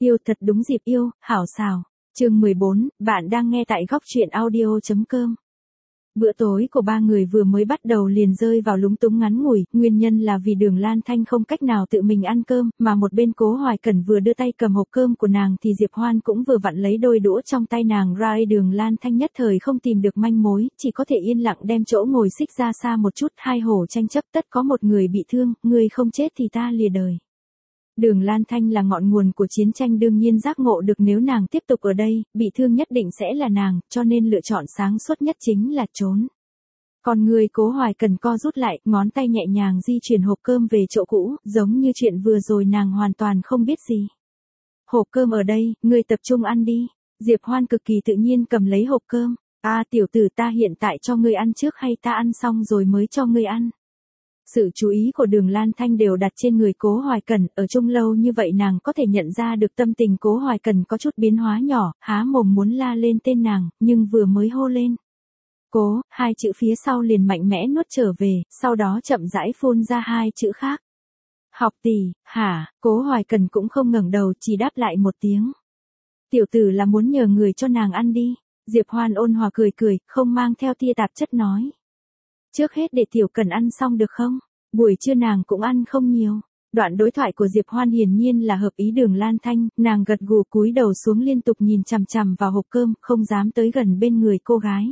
Yêu thật đúng dịp yêu, hảo xào. Chương 14, bạn đang nghe tại góc truyện audio.com. Bữa tối của ba người vừa mới bắt đầu liền rơi vào lúng túng ngắn ngủi, nguyên nhân là vì Đường Lan Thanh không cách nào tự mình ăn cơm, mà một bên Cố Hoài Cẩn vừa đưa tay cầm hộp cơm của nàng thì Diệp Hoan cũng vừa vặn lấy đôi đũa trong tay nàng ra. Đường Lan Thanh nhất thời không tìm được manh mối, chỉ có thể yên lặng đem chỗ ngồi xích ra xa một chút. Hai hổ tranh chấp, tất có một người bị thương, người không chết thì ta lìa đời. Đường Lan Thanh là ngọn nguồn của chiến tranh, đương nhiên giác ngộ được nếu nàng tiếp tục ở đây, bị thương nhất định sẽ là nàng, cho nên lựa chọn sáng suốt nhất chính là trốn. Còn người Cố Hoài Cần co rút lại, ngón tay nhẹ nhàng di chuyển hộp cơm về chỗ cũ, giống như chuyện vừa rồi nàng hoàn toàn không biết gì. Hộp cơm ở đây, ngươi tập trung ăn đi. Diệp Hoan cực kỳ tự nhiên cầm lấy hộp cơm. Tiểu tử, ta hiện tại cho ngươi ăn trước hay ta ăn xong rồi mới cho ngươi ăn? Sự chú ý của Đường Lan Thanh đều đặt trên người Cố Hoài Cẩn, ở chung lâu như vậy nàng có thể nhận ra được tâm tình Cố Hoài Cẩn có chút biến hóa nhỏ, há mồm muốn la lên tên nàng, nhưng vừa mới hô lên Cố, hai chữ phía sau liền mạnh mẽ nuốt trở về, sau đó chậm rãi phun ra hai chữ khác. Học tỷ, hả? Cố Hoài Cẩn cũng không ngẩng đầu, chỉ đáp lại một tiếng. Tiểu tử là muốn nhờ người cho nàng ăn đi. Diệp Hoan ôn hòa cười cười, không mang theo tia tạp chất nói. Trước hết để Tiểu Cần ăn xong được không? Buổi trưa nàng cũng ăn không nhiều. Đoạn đối thoại của Diệp Hoan hiển nhiên là hợp ý Đường Lan Thanh, nàng gật gù cúi đầu xuống liên tục nhìn chằm chằm vào hộp cơm, không dám tới gần bên người cô gái.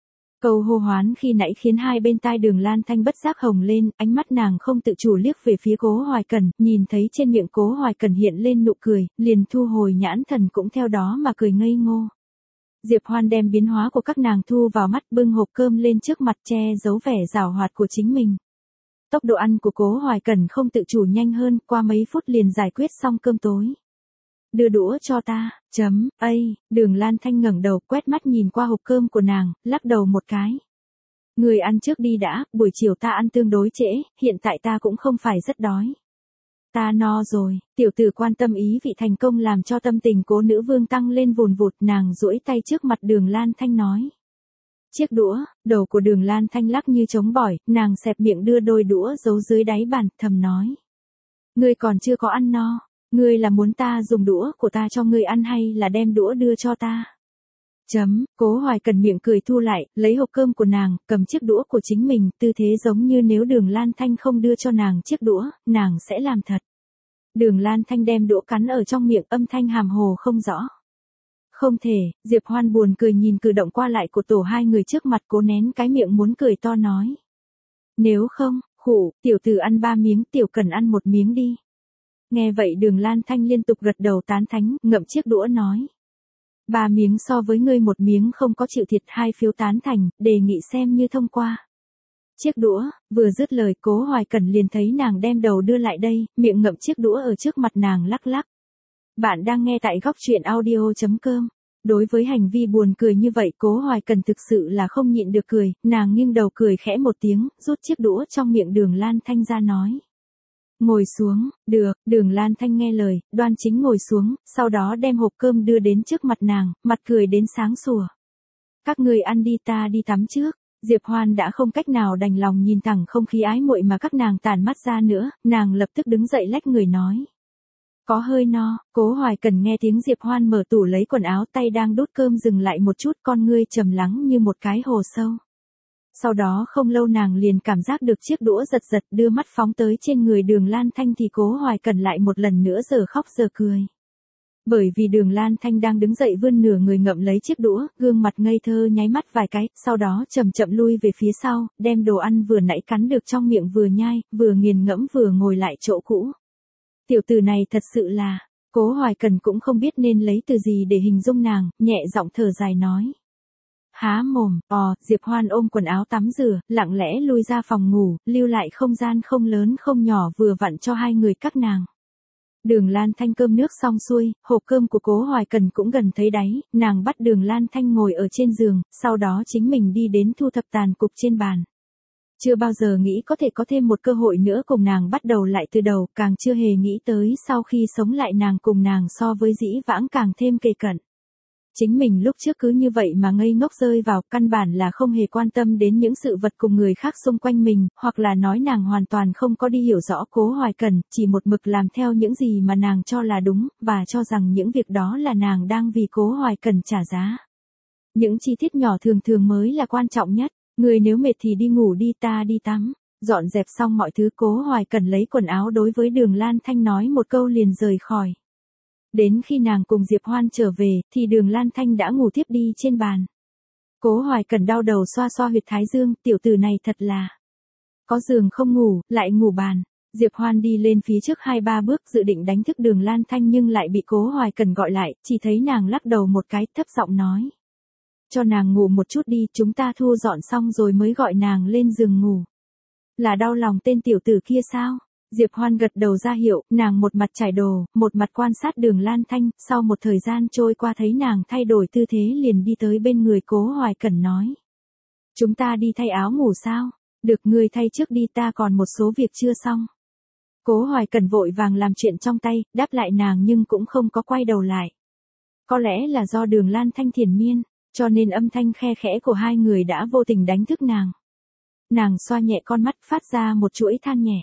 Câu hô hoán khi nãy khiến hai bên tai Đường Lan Thanh bất giác hồng lên, ánh mắt nàng không tự chủ liếc về phía Cố Hoài Cẩn, nhìn thấy trên miệng Cố Hoài Cẩn hiện lên nụ cười, liền thu hồi nhãn thần cũng theo đó mà cười ngây ngô. Diệp Hoan đem biến hóa của các nàng thu vào mắt, bưng hộp cơm lên trước mặt che giấu vẻ giảo hoạt của chính mình. Tốc độ ăn của Cố Hoài Cẩn không tự chủ nhanh hơn, qua mấy phút liền giải quyết xong cơm tối. Đưa đũa cho ta, Đường Lan Thanh ngẩng đầu quét mắt nhìn qua hộp cơm của nàng, lắc đầu một cái. Người ăn trước đi đã, buổi chiều ta ăn tương đối trễ, hiện tại ta cũng không phải rất đói. Ta no rồi. Tiểu tử quan tâm ý vị thành công làm cho tâm tình Cố nữ vương tăng lên vùn vụt, nàng duỗi tay trước mặt Đường Lan Thanh nói. Chiếc đũa, đầu của Đường Lan Thanh lắc như trống bỏi, nàng xẹp miệng đưa đôi đũa giấu dưới đáy bàn, thầm nói. Ngươi còn chưa có ăn no, ngươi là muốn ta dùng đũa của ta cho ngươi ăn hay là đem đũa đưa cho ta? Cố Hoài Cần miệng cười thu lại, lấy hộp cơm của nàng, cầm chiếc đũa của chính mình, tư thế giống như nếu Đường Lan Thanh không đưa cho nàng chiếc đũa, nàng sẽ làm thật. Đường Lan Thanh đem đũa cắn ở trong miệng, âm thanh hàm hồ không rõ. Không thể, Diệp Hoan buồn cười nhìn cử động qua lại của tổ hai người trước mặt, cố nén cái miệng muốn cười to nói. Nếu không, tiểu tử ăn 3 miếng, Tiểu Cần ăn 1 miếng đi. Nghe vậy Đường Lan Thanh liên tục gật đầu tán thánh, ngậm chiếc đũa nói. 3 miếng so với ngươi 1 miếng không có chịu thiệt, 2 phiếu tán thành, đề nghị xem như thông qua. Chiếc đũa, vừa dứt lời Cố Hoài Cẩn liền thấy nàng đem đầu đưa lại đây, miệng ngậm chiếc đũa ở trước mặt nàng lắc lắc. Bạn đang nghe tại góc truyện audio.com. Đối với hành vi buồn cười như vậy Cố Hoài Cẩn thực sự là không nhịn được cười, nàng nghiêng đầu cười khẽ một tiếng, rút chiếc đũa trong miệng Đường Lan Thanh ra nói. Ngồi xuống, được, Đường Lan Thanh nghe lời, đoan chính ngồi xuống, sau đó đem hộp cơm đưa đến trước mặt nàng, mặt cười đến sáng sủa. Các người ăn đi, ta đi tắm trước. Diệp Hoan đã không cách nào đành lòng nhìn thẳng không khí ái muội mà các nàng tản mắt ra nữa, nàng lập tức đứng dậy lách người nói. Có hơi no. Cố Hoài Cần nghe tiếng Diệp Hoan mở tủ lấy quần áo, tay đang đút cơm dừng lại một chút, con ngươi trầm lắng như một cái hồ sâu. Sau đó không lâu nàng liền cảm giác được chiếc đũa giật giật, đưa mắt phóng tới trên người Đường Lan Thanh thì Cố Hoài Cần lại một lần nữa giờ khóc giờ cười. Bởi vì Đường Lan Thanh đang đứng dậy vươn nửa người ngậm lấy chiếc đũa, gương mặt ngây thơ nháy mắt vài cái, sau đó chậm chậm lui về phía sau, đem đồ ăn vừa nãy cắn được trong miệng vừa nhai, vừa nghiền ngẫm vừa ngồi lại chỗ cũ. Tiểu tử này thật sự là, Cố Hoài Cần cũng không biết nên lấy từ gì để hình dung nàng, nhẹ giọng thở dài nói. Há mồm, Diệp Hoan ôm quần áo tắm rửa, lặng lẽ lui ra phòng ngủ, lưu lại không gian không lớn không nhỏ vừa vặn cho hai người các nàng. Đường Lan Thanh cơm nước xong xuôi, hộp cơm của Cố Hoài Cần cũng gần thấy đáy, nàng bắt Đường Lan Thanh ngồi ở trên giường, sau đó chính mình đi đến thu thập tàn cục trên bàn. Chưa bao giờ nghĩ có thể có thêm một cơ hội nữa cùng nàng bắt đầu lại từ đầu, càng chưa hề nghĩ tới sau khi sống lại nàng cùng nàng so với dĩ vãng càng thêm kề cận. Chính mình lúc trước cứ như vậy mà ngây ngốc rơi vào, căn bản là không hề quan tâm đến những sự vật cùng người khác xung quanh mình, hoặc là nói nàng hoàn toàn không có đi hiểu rõ Cố Hoài Cẩn, chỉ một mực làm theo những gì mà nàng cho là đúng, và cho rằng những việc đó là nàng đang vì Cố Hoài Cẩn trả giá. Những chi tiết nhỏ thường thường mới là quan trọng nhất, người nếu mệt thì đi ngủ đi, ta đi tắm. Dọn dẹp xong mọi thứ, Cố Hoài Cẩn lấy quần áo đối với Đường Lan Thanh nói một câu liền rời khỏi. Đến khi nàng cùng Diệp Hoan trở về, thì Đường Lan Thanh đã ngủ tiếp đi trên bàn. Cố Hoài Cẩn đau đầu xoa xoa huyệt thái dương, tiểu tử này thật là có giường không ngủ, lại ngủ bàn. Diệp Hoan đi lên phía trước 2-3 bước dự định đánh thức Đường Lan Thanh nhưng lại bị Cố Hoài Cẩn gọi lại, chỉ thấy nàng lắc đầu một cái, thấp giọng nói. Cho nàng ngủ một chút đi, chúng ta thu dọn xong rồi mới gọi nàng lên giường ngủ. Là đau lòng tên tiểu tử kia sao? Diệp Hoan gật đầu ra hiệu, nàng một mặt trải đồ, một mặt quan sát Đường Lan Thanh, sau một thời gian trôi qua thấy nàng thay đổi tư thế liền đi tới bên người Cố Hoài Cẩn nói. Chúng ta đi thay áo ngủ sao? Được, ngươi thay trước đi, ta còn một số việc chưa xong. Cố Hoài Cẩn vội vàng làm chuyện trong tay, đáp lại nàng nhưng cũng không có quay đầu lại. Có lẽ là do Đường Lan Thanh thiền miên, cho nên âm thanh khe khẽ của hai người đã vô tình đánh thức nàng. Nàng xoa nhẹ con mắt phát ra một chuỗi than nhẹ.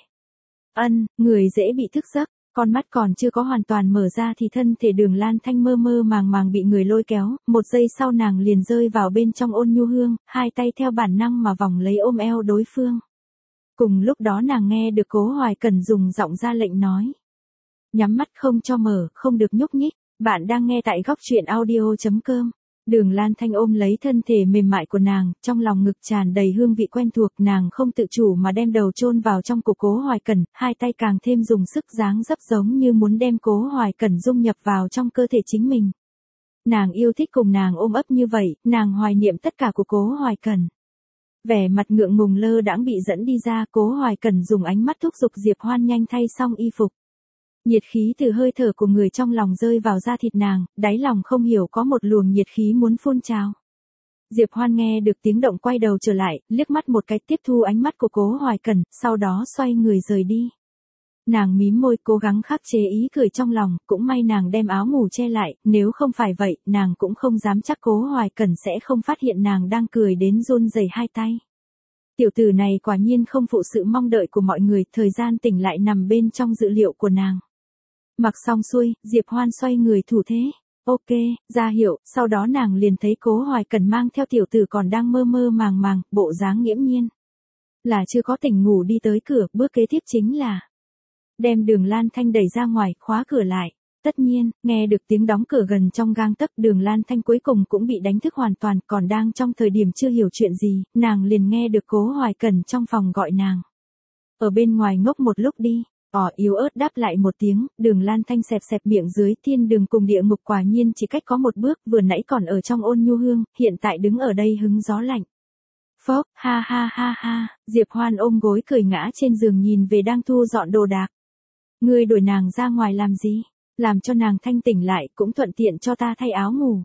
Người dễ bị thức giấc, con mắt còn chưa có hoàn toàn mở ra thì thân thể Đường Lan Thanh mơ mơ màng màng bị người lôi kéo, một giây sau nàng liền rơi vào bên trong Ôn Nhu Hương, hai tay theo bản năng mà vòng lấy ôm eo đối phương. Cùng lúc đó nàng nghe được Cố Hoài Cẩn dùng giọng ra lệnh nói. Nhắm mắt không cho mở, không được nhúc nhích, bạn đang nghe tại góc truyện audio.com. Đường Lan Thanh ôm lấy thân thể mềm mại của nàng, trong lòng ngực tràn đầy hương vị quen thuộc, nàng không tự chủ mà đem đầu chôn vào trong cổ Cố Hoài Cẩn, hai tay càng thêm dùng sức dáng dấp giống như muốn đem Cố Hoài Cẩn dung nhập vào trong cơ thể chính mình. Nàng yêu thích cùng nàng ôm ấp như vậy, nàng hoài niệm tất cả của Cố Hoài Cẩn. Vẻ mặt ngượng ngùng lơ đãng bị dẫn đi ra, Cố Hoài Cẩn dùng ánh mắt thúc giục Diệp Hoan nhanh thay xong y phục. Nhiệt khí từ hơi thở của người trong lòng rơi vào da thịt nàng, đáy lòng không hiểu có một luồng nhiệt khí muốn phun trào. Diệp Hoan nghe được tiếng động quay đầu trở lại, liếc mắt một cái tiếp thu ánh mắt của Cố Hoài Cẩn, sau đó xoay người rời đi. Nàng mím môi cố gắng khắc chế ý cười trong lòng, cũng may nàng đem áo ngủ che lại, nếu không phải vậy, nàng cũng không dám chắc Cố Hoài Cẩn sẽ không phát hiện nàng đang cười đến run rẩy hai tay. Tiểu tử này quả nhiên không phụ sự mong đợi của mọi người, thời gian tỉnh lại nằm bên trong dự liệu của nàng. Mặc xong xuôi, Diệp Hoan xoay người thủ thế. Ok, ra hiệu, sau đó nàng liền thấy Cố Hoài Cẩn mang theo tiểu tử còn đang mơ mơ màng màng, bộ dáng nghiễm nhiên. Là chưa có tỉnh ngủ đi tới cửa, bước kế tiếp chính là đem Đường Lan Thanh đẩy ra ngoài, khóa cửa lại. Tất nhiên, nghe được tiếng đóng cửa gần trong gang tấc, Đường Lan Thanh cuối cùng cũng bị đánh thức hoàn toàn, còn đang trong thời điểm chưa hiểu chuyện gì, nàng liền nghe được Cố Hoài Cẩn trong phòng gọi nàng. Ở bên ngoài ngốc một lúc đi. Yếu ớt đáp lại một tiếng, Đường Lan Thanh xẹp xẹp miệng dưới, thiên đường cùng địa ngục quả nhiên chỉ cách có một bước, vừa nãy còn ở trong Ôn Nhu Hương, hiện tại đứng ở đây hứng gió lạnh. Phốc, ha ha ha ha, Diệp Hoan ôm gối cười ngã trên giường nhìn về đang thu dọn đồ đạc. Ngươi đuổi nàng ra ngoài làm gì? Làm cho nàng thanh tỉnh lại, cũng thuận tiện cho ta thay áo ngủ.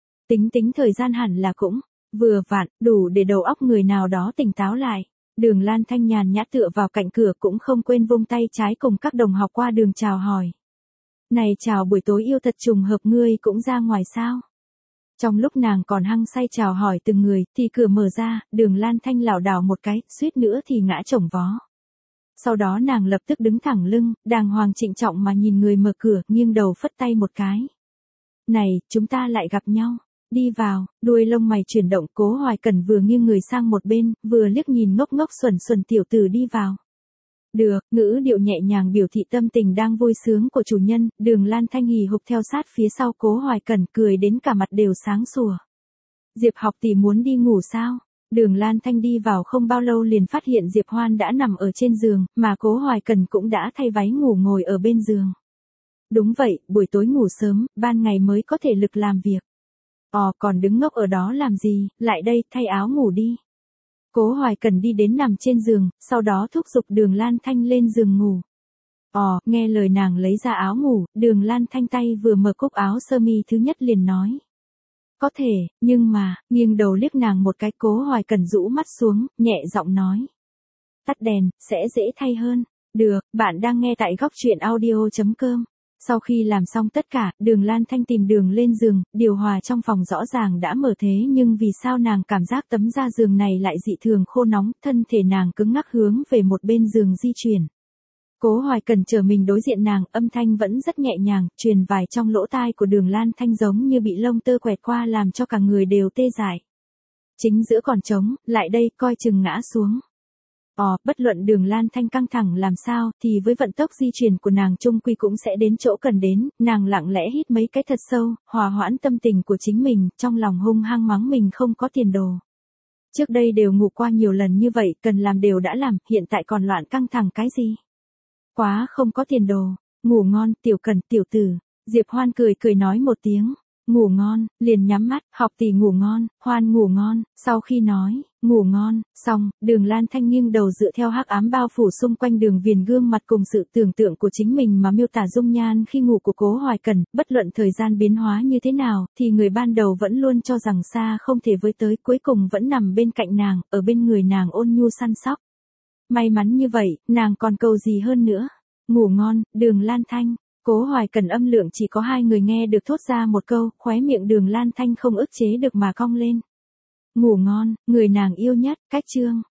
Tính thời gian hẳn là cũng vừa vặn, đủ để đầu óc người nào đó tỉnh táo lại. Đường Lan Thanh nhàn nhã tựa vào cạnh cửa cũng không quên vung tay trái cùng các đồng học qua đường chào hỏi. Này chào buổi tối yêu thật trùng hợp, ngươi cũng ra ngoài sao? Trong lúc nàng còn hăng say chào hỏi từng người thì cửa mở ra, Đường Lan Thanh lảo đảo một cái, suýt nữa thì ngã chồng vó. Sau đó nàng lập tức đứng thẳng lưng, đàng hoàng trịnh trọng mà nhìn người mở cửa, nghiêng đầu phất tay một cái. Này, chúng ta lại gặp nhau. Đi vào, đuôi lông mày chuyển động, Cố Hoài Cẩn vừa nghiêng người sang một bên, vừa liếc nhìn ngốc ngốc xuẩn xuẩn tiểu tử đi vào. Được, ngữ điệu nhẹ nhàng biểu thị tâm tình đang vui sướng của chủ nhân, Đường Lan Thanh hì hục theo sát phía sau Cố Hoài Cẩn, cười đến cả mặt đều sáng sủa. Diệp học tỷ muốn đi ngủ sao? Đường Lan Thanh đi vào không bao lâu liền phát hiện Diệp Hoan đã nằm ở trên giường, mà Cố Hoài Cẩn cũng đã thay váy ngủ ngồi ở bên giường. Đúng vậy, buổi tối ngủ sớm, ban ngày mới có thể lực làm việc. Còn đứng ngốc ở đó làm gì, lại đây, thay áo ngủ đi. Cố Hoài Cẩn đi đến nằm trên giường, sau đó thúc giục Đường Lan Thanh lên giường ngủ. Nghe lời nàng lấy ra áo ngủ, Đường Lan Thanh tay vừa mở cúc áo sơ mi thứ nhất liền nói. Có thể, nhưng mà, nghiêng đầu liếc nàng một cái, Cố Hoài Cẩn rũ mắt xuống, nhẹ giọng nói. Tắt đèn, sẽ dễ thay hơn. Được, bạn đang nghe tại góc truyện audio.com. Sau khi làm xong tất cả, Đường Lan Thanh tìm đường lên giường, điều hòa trong phòng rõ ràng đã mở thế nhưng vì sao nàng cảm giác tấm da giường này lại dị thường khô nóng, thân thể nàng cứng ngắc hướng về một bên giường di chuyển. Cố Hoài Cần chờ mình đối diện nàng, âm thanh vẫn rất nhẹ nhàng, truyền vài trong lỗ tai của Đường Lan Thanh giống như bị lông tơ quẹt qua làm cho cả người đều tê dại. Chính giữa còn trống, lại đây, coi chừng ngã xuống. Bất luận Đường Lan Thanh căng thẳng làm sao, thì với vận tốc di chuyển của nàng chung quy cũng sẽ đến chỗ cần đến, nàng lặng lẽ hít mấy cái thật sâu, hòa hoãn tâm tình của chính mình, trong lòng hung hăng mắng mình không có tiền đồ. Trước đây đều ngủ qua nhiều lần như vậy, cần làm đều đã làm, hiện tại còn loạn căng thẳng cái gì? Quá không có tiền đồ, ngủ ngon, Tiểu Cần, tiểu tử. Diệp Hoan cười cười nói một tiếng, ngủ ngon, liền nhắm mắt, học tỷ ngủ ngon, Hoan ngủ ngon, sau khi nói, ngủ ngon, xong, Đường Lan Thanh nghiêng đầu dựa theo hắc ám bao phủ xung quanh đường viền gương mặt cùng sự tưởng tượng của chính mình mà miêu tả dung nhan khi ngủ của Cố Hoài Cần, bất luận thời gian biến hóa như thế nào, thì người ban đầu vẫn luôn cho rằng xa không thể với tới, cuối cùng vẫn nằm bên cạnh nàng, ở bên người nàng ôn nhu săn sóc. May mắn như vậy, nàng còn cầu gì hơn nữa. Ngủ ngon, Đường Lan Thanh. Cố Hoài Cần âm lượng chỉ có 2 người nghe được thốt ra một câu, khóe miệng Đường Lan Thanh không ức chế được mà cong lên. Ngủ ngon, người nàng yêu nhất, cách chương.